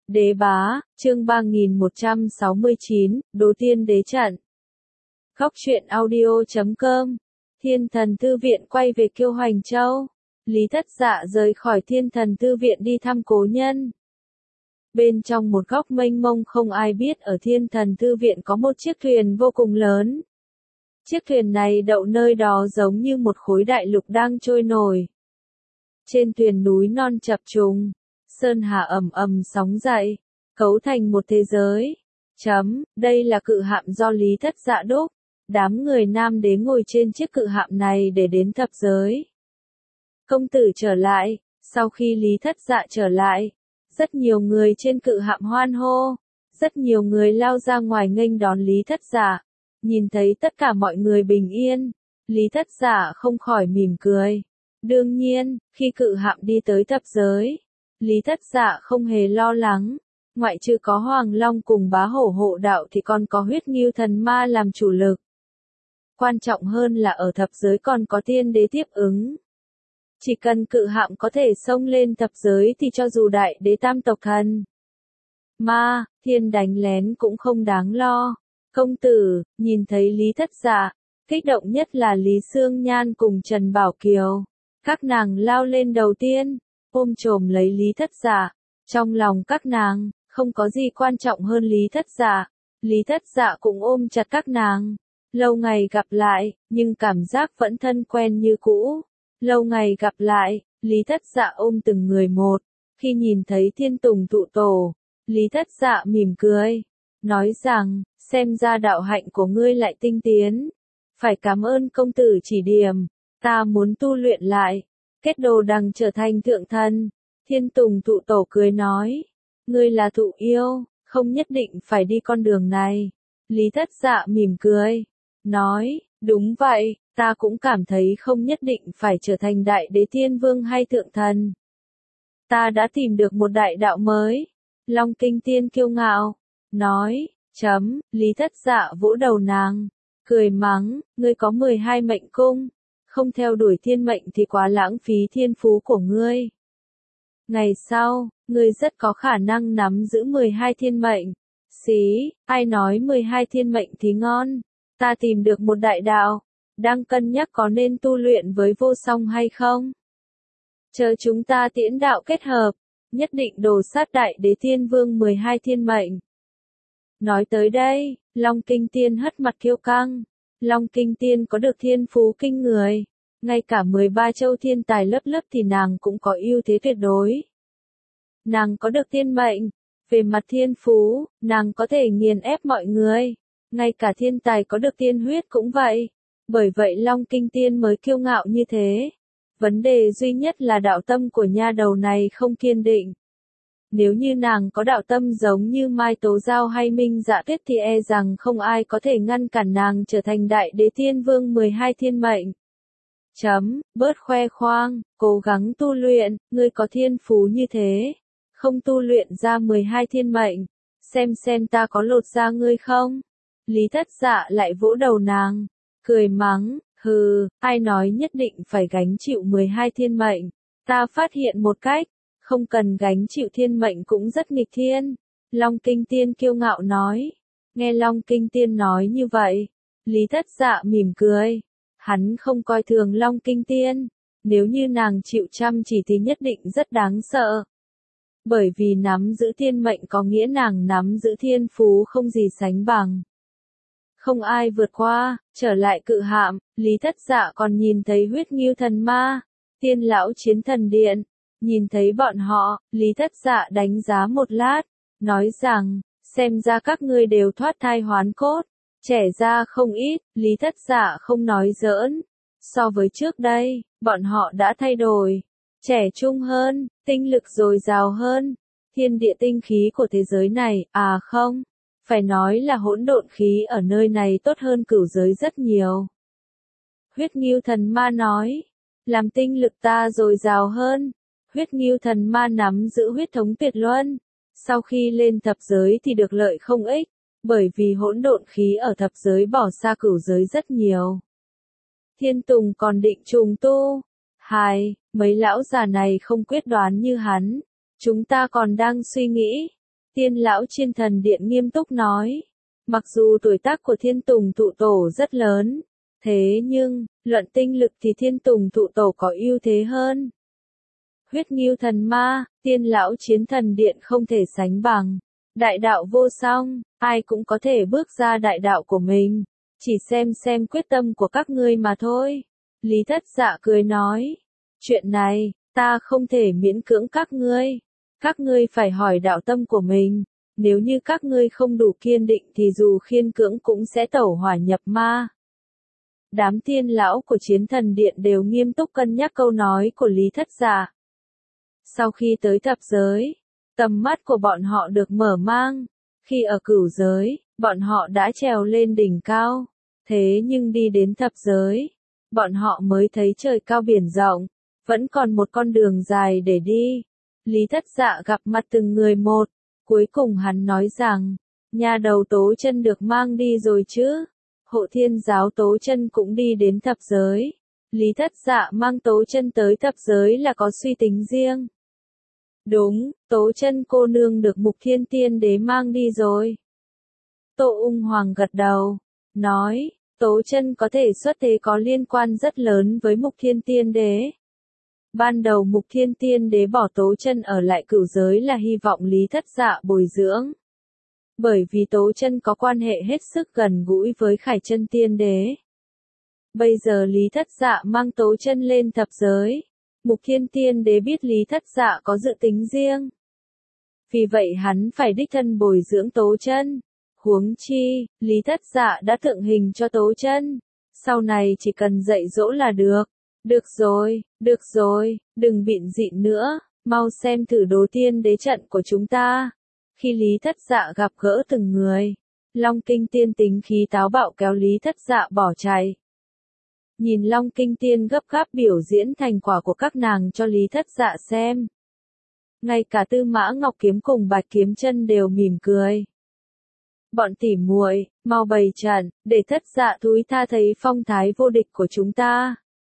Đế bá, chương 3169, Đố Tiên Đế Trận. Góc truyện audio.com. Thiên Thần Thư Viện quay về Kiêu Hoành Châu. Lý Thất Dạ rời khỏi Thiên Thần Thư Viện đi thăm cố nhân. Bên trong một góc mênh mông không ai biết ở Thiên Thần Thư Viện có một chiếc thuyền vô cùng lớn. Chiếc thuyền này đậu nơi đó giống như một khối đại lục đang trôi nổi. Trên thuyền núi non chập trùng, sơn hà ầm ầm sóng dậy, cấu thành một thế giới. Đây là cự hạm do Lý Thất Dạ đúc. Đám người nam đế ngồi trên chiếc cự hạm này để đến thập giới. Công tử trở lại. Sau khi Lý Thất Dạ trở lại, rất nhiều người trên cự hạm hoan hô. Rất nhiều người lao ra ngoài nghênh đón Lý Thất Dạ. Nhìn thấy tất cả mọi người bình yên, Lý Thất Dạ không khỏi mỉm cười. Đương nhiên, khi cự hạm đi tới thập giới, Lý Thất Dạ không hề lo lắng. Ngoại trừ có Hoàng Long cùng Bá Hổ hộ đạo thì còn có Huyết Ngưu Thần Ma làm chủ lực. Quan trọng hơn là ở thập giới còn có tiên đế tiếp ứng. Chỉ cần cự hạm có thể xông lên thập giới thì cho dù đại đế tam tộc thần Ma, thiên đánh lén cũng không đáng lo. Công tử, nhìn thấy Lý Thất Dạ, kích động nhất là Lý Sương Nhan cùng Trần Bảo Kiều. Các nàng lao lên đầu tiên, ôm chồm lấy Lý Thất Dạ. Trong lòng các nàng, không có gì quan trọng hơn Lý Thất Dạ. Lý Thất Dạ cũng ôm chặt các nàng. Lâu ngày gặp lại, nhưng cảm giác vẫn thân quen như cũ. Lâu ngày gặp lại, Lý Thất Dạ ôm từng người một. Khi nhìn thấy Thiên Tùng tụ tổ, Lý Thất Dạ mỉm cười, nói rằng, xem ra đạo hạnh của ngươi lại tinh tiến. Phải cảm ơn công tử chỉ điểm, ta muốn tu luyện lại, kết đồ đằng trở thành thượng thần. Thiên Tùng tụ tổ cười nói, ngươi là thụ yêu, không nhất định phải đi con đường này. Lý Thất Dạ mỉm cười, nói, đúng vậy, ta cũng cảm thấy không nhất định phải trở thành đại đế thiên vương hay thượng thần. Ta đã tìm được một đại đạo mới. Long Kinh Tiên kiêu ngạo, nói, Lý Thất Dạ vỗ đầu nàng, cười mắng, ngươi có 12 mệnh cung, không theo đuổi thiên mệnh thì quá lãng phí thiên phú của ngươi. Ngày sau, ngươi rất có khả năng nắm giữ 12 thiên mệnh. Xí, ai nói 12 thiên mệnh thì ngon, ta tìm được một đại đạo, đang cân nhắc có nên tu luyện với vô song hay không. Chờ chúng ta tiễn đạo kết hợp, nhất định đồ sát đại đế thiên vương 12 thiên mệnh. Nói tới đây, Long Kinh Tiên hất mặt kiêu căng. Long Kinh Tiên có được thiên phú kinh người. Ngay cả 13 châu thiên tài lớp lớp thì nàng cũng có ưu thế tuyệt đối. Nàng có được thiên mệnh. Về mặt thiên phú, nàng có thể nghiền ép mọi người. Ngay cả thiên tài có được tiên huyết cũng vậy. Bởi vậy Long Kinh Tiên mới kiêu ngạo như thế. Vấn đề duy nhất là đạo tâm của nha đầu này không kiên định. Nếu như nàng có đạo tâm giống như Mai Tố Giao hay Minh Dạ Tuyết thì e rằng không ai có thể ngăn cản nàng trở thành đại đế thiên vương 12 thiên mệnh. Bớt khoe khoang, cố gắng tu luyện, ngươi có thiên phú như thế. Không tu luyện ra 12 thiên mệnh, xem ta có lột da ngươi không? Lý Thất Dạ lại vỗ đầu nàng, cười mắng, hừ, ai nói nhất định phải gánh chịu 12 thiên mệnh, ta phát hiện một cách. Không cần gánh chịu thiên mệnh cũng rất nghịch thiên. Long Kinh Tiên kiêu ngạo nói. Nghe Long Kinh Tiên nói như vậy, Lý Thất Dạ mỉm cười. Hắn không coi thường Long Kinh Tiên. Nếu như nàng chịu chăm chỉ thì nhất định rất đáng sợ. Bởi vì nắm giữ thiên mệnh có nghĩa nàng nắm giữ thiên phú không gì sánh bằng. Không ai vượt qua, trở lại cự hạm, Lý Thất Dạ còn nhìn thấy Huyết Ngưu Thần Ma, Tiên Lão Chiến Thần Điện. Nhìn thấy bọn họ, Lý Thất Dạ đánh giá một lát, nói rằng, xem ra các ngươi đều thoát thai hoán cốt, trẻ ra không ít. Lý Thất Dạ không nói giỡn. So với trước đây, bọn họ đã thay đổi, trẻ trung hơn, tinh lực dồi dào hơn. Thiên địa tinh khí của thế giới này, không, phải nói là hỗn độn khí ở nơi này tốt hơn cửu giới rất nhiều. Huyết Ngưu Thần Ma nói, làm tinh lực ta dồi dào hơn. Huyết Ngưu Thần Ma nắm giữ huyết thống tuyệt luân. Sau khi lên thập giới thì được lợi không ích, bởi vì hỗn độn khí ở thập giới bỏ xa cửu giới rất nhiều. Thiên Tùng còn định trùng tu. Mấy lão già này không quyết đoán như hắn. Chúng ta còn đang suy nghĩ. Tiên lão trên thần điện nghiêm túc nói. Mặc dù tuổi tác của Thiên Tùng Thụ Tổ rất lớn, thế nhưng, luận tinh lực thì Thiên Tùng Thụ Tổ có ưu thế hơn. Huyết Ngưu Thần Ma, Tiên lão chiến thần điện không thể sánh bằng. Đại đạo vô song, ai cũng có thể bước ra đại đạo của mình. Chỉ xem quyết tâm của các ngươi mà thôi. Lý Thất Dạ cười nói. Chuyện này, ta không thể miễn cưỡng các ngươi. Các ngươi phải hỏi đạo tâm của mình. Nếu như các ngươi không đủ kiên định thì dù khiên cưỡng cũng sẽ tẩu hỏa nhập ma. Đám tiên lão của chiến thần điện đều nghiêm túc cân nhắc câu nói của Lý Thất Dạ. Sau khi tới thập giới, tầm mắt của bọn họ được mở mang. Khi ở cửu giới, bọn họ đã trèo lên đỉnh cao. Thế nhưng đi đến thập giới, bọn họ mới thấy trời cao biển rộng, vẫn còn một con đường dài để đi. Lý Thất Dạ gặp mặt từng người một, cuối cùng hắn nói rằng, nhà đầu Tố Chân được mang đi rồi chứ. Hộ Thiên giáo Tố Chân cũng đi đến thập giới. Lý Thất Dạ mang Tố Chân tới thập giới là có suy tính riêng. Đúng, Tố Chân cô nương được Mục Thiên Tiên Đế mang đi rồi. Tô Ung Hoàng gật đầu, nói, Tố Chân có thể xuất thế có liên quan rất lớn với Mục Thiên Tiên Đế. Ban đầu Mục Thiên Tiên Đế bỏ Tố Chân ở lại cửu giới là hy vọng Lý Thất Dạ bồi dưỡng. Bởi vì Tố Chân có quan hệ hết sức gần gũi với Khải Chân Tiên Đế. Bây giờ Lý Thất Dạ mang Tố Chân lên thập giới. Mục Thiên Tiên Đế biết Lý Thất Dạ có dự tính riêng. Vì vậy hắn phải đích thân bồi dưỡng Tố Chân. Huống chi, Lý Thất Dạ đã tượng hình cho Tố Chân. Sau này chỉ cần dạy dỗ là được. Được rồi, đừng bịn rịn nữa, mau xem thử Đồ Tiên Đế trận của chúng ta. Khi Lý Thất Dạ gặp gỡ từng người, Long Kinh Tiên tính khí táo bạo kéo Lý Thất Dạ bỏ chạy. Nhìn Long Kinh Tiên gấp gáp biểu diễn thành quả của các nàng cho Lý Thất Dạ xem. Ngay cả Tư Mã Ngọc Kiếm cùng Bạch Kiếm Chân đều mỉm cười. Bọn tỉ muội, mau bày trận, để Thất Dạ thúi tha thấy phong thái vô địch của chúng ta.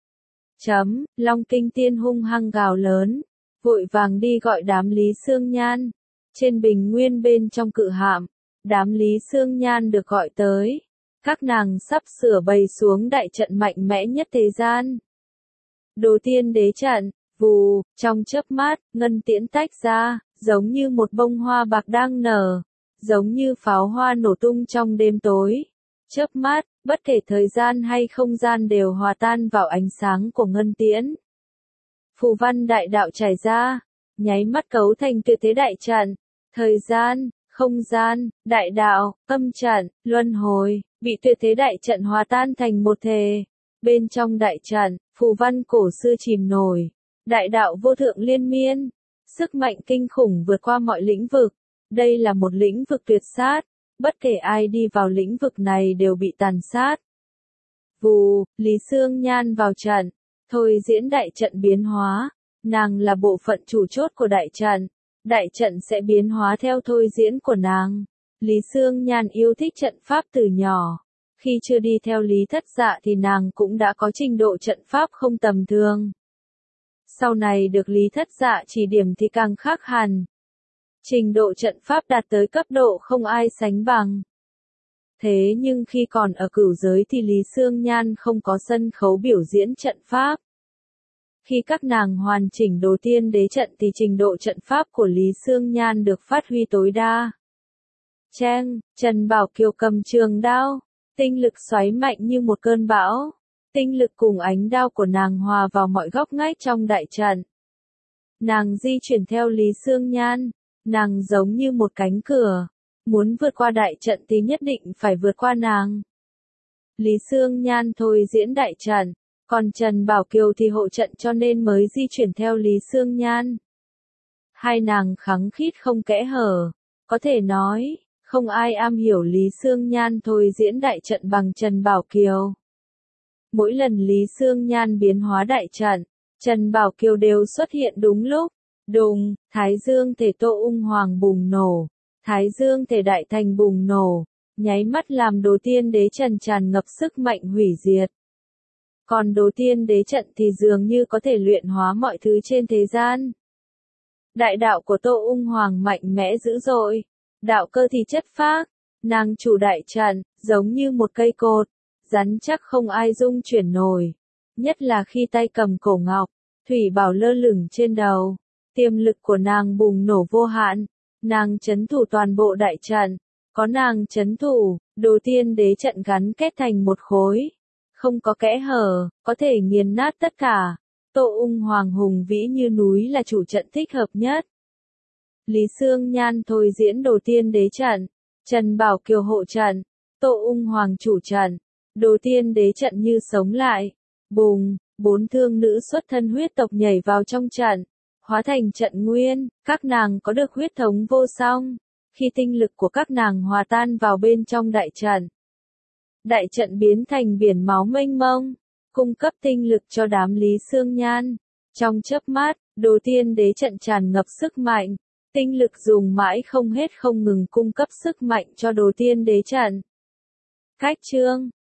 Long Kinh Tiên hung hăng gào lớn, vội vàng đi gọi đám Lý Xương Nhan. Trên bình nguyên bên trong cự hạm, đám Lý Xương Nhan được gọi tới. Các nàng sắp sửa bày xuống đại trận mạnh mẽ nhất thế gian. Đồ Tiên Đế trận, vù, trong chớp mắt, ngân tiễn tách ra, giống như một bông hoa bạc đang nở, giống như pháo hoa nổ tung trong đêm tối. Chớp mắt, bất kể thời gian hay không gian đều hòa tan vào ánh sáng của ngân tiễn. Phù văn đại đạo trải ra, nháy mắt cấu thành tuyệt thế đại trận. Thời gian, không gian, đại đạo, âm trận, luân hồi, bị tuyệt thế đại trận hòa tan thành một thể. Bên trong đại trận, phù văn cổ xưa chìm nổi, đại đạo vô thượng liên miên, sức mạnh kinh khủng vượt qua mọi lĩnh vực. Đây là một lĩnh vực tuyệt sát, bất kể ai đi vào lĩnh vực này đều bị tàn sát. Vù, Lý Xương Nhan vào trận, thôi diễn đại trận biến hóa, nàng là bộ phận chủ chốt của đại trận. Đại trận sẽ biến hóa theo thôi diễn của nàng. Lý Xương Nhan yêu thích trận pháp từ nhỏ. Khi chưa đi theo Lý Thất Dạ thì nàng cũng đã có trình độ trận pháp không tầm thường. Sau này được Lý Thất Dạ chỉ điểm thì càng khác hẳn. Trình độ trận pháp đạt tới cấp độ không ai sánh bằng. Thế nhưng khi còn ở cửu giới thì Lý Xương Nhan không có sân khấu biểu diễn trận pháp. Khi các nàng hoàn chỉnh Đồ Tiên Đế trận thì trình độ trận pháp của Lý Xương Nhan được phát huy tối đa. Trần Bảo Kiều cầm trường đao, tinh lực xoáy mạnh như một cơn bão. Tinh lực cùng ánh đao của nàng hòa vào mọi góc ngách trong đại trận. Nàng di chuyển theo Lý Xương Nhan, nàng giống như một cánh cửa. Muốn vượt qua đại trận thì nhất định phải vượt qua nàng. Lý Xương Nhan thôi diễn đại trận. Còn Trần Bảo Kiều thì hộ trận cho nên mới di chuyển theo Lý Xương Nhan. Hai nàng khăng khít không kẽ hở. Có thể nói, không ai am hiểu Lý Xương Nhan thôi diễn đại trận bằng Trần Bảo Kiều. Mỗi lần Lý Xương Nhan biến hóa đại trận, Trần Bảo Kiều đều xuất hiện đúng lúc. Đùng, Thái Dương thể Tô Ung Hoàng bùng nổ. Thái Dương thể Đại Thành bùng nổ. Nháy mắt làm Đồ Tiên Đế trận tràn ngập sức mạnh hủy diệt. Còn Đồ Tiên Đế trận thì dường như có thể luyện hóa mọi thứ trên thế gian. Đại đạo của Tô Ung Hoàng mạnh mẽ dữ dội, đạo cơ thì chất phác, nàng chủ đại trận, giống như một cây cột, rắn chắc không ai dung chuyển nổi. Nhất là khi tay cầm cổ ngọc, thủy bảo lơ lửng trên đầu, tiềm lực của nàng bùng nổ vô hạn, nàng trấn thủ toàn bộ đại trận, có nàng trấn thủ, Đồ Tiên Đế trận gắn kết thành một khối, không có kẽ hở, có thể nghiền nát tất cả. Tô Ung Hoàng hùng vĩ như núi là chủ trận thích hợp nhất. Lý Xương Nhan thôi diễn Đồ Tiên Đế trận, Trần Bảo Kiều hộ trận, Tô Ung Hoàng chủ trận, Đồ Tiên Đế trận như sống lại. Bùng, 4 thương nữ xuất thân huyết tộc nhảy vào trong trận, hóa thành trận nguyên, các nàng có được huyết thống vô song. Khi tinh lực của các nàng hòa tan vào bên trong đại trận biến thành biển máu mênh mông, cung cấp tinh lực cho đám Lý Xương Nhan. Trong chớp mắt, Đồ Tiên Đế trận tràn ngập sức mạnh, tinh lực dùng mãi không hết không ngừng cung cấp sức mạnh cho Đồ Tiên Đế trận. Cách chương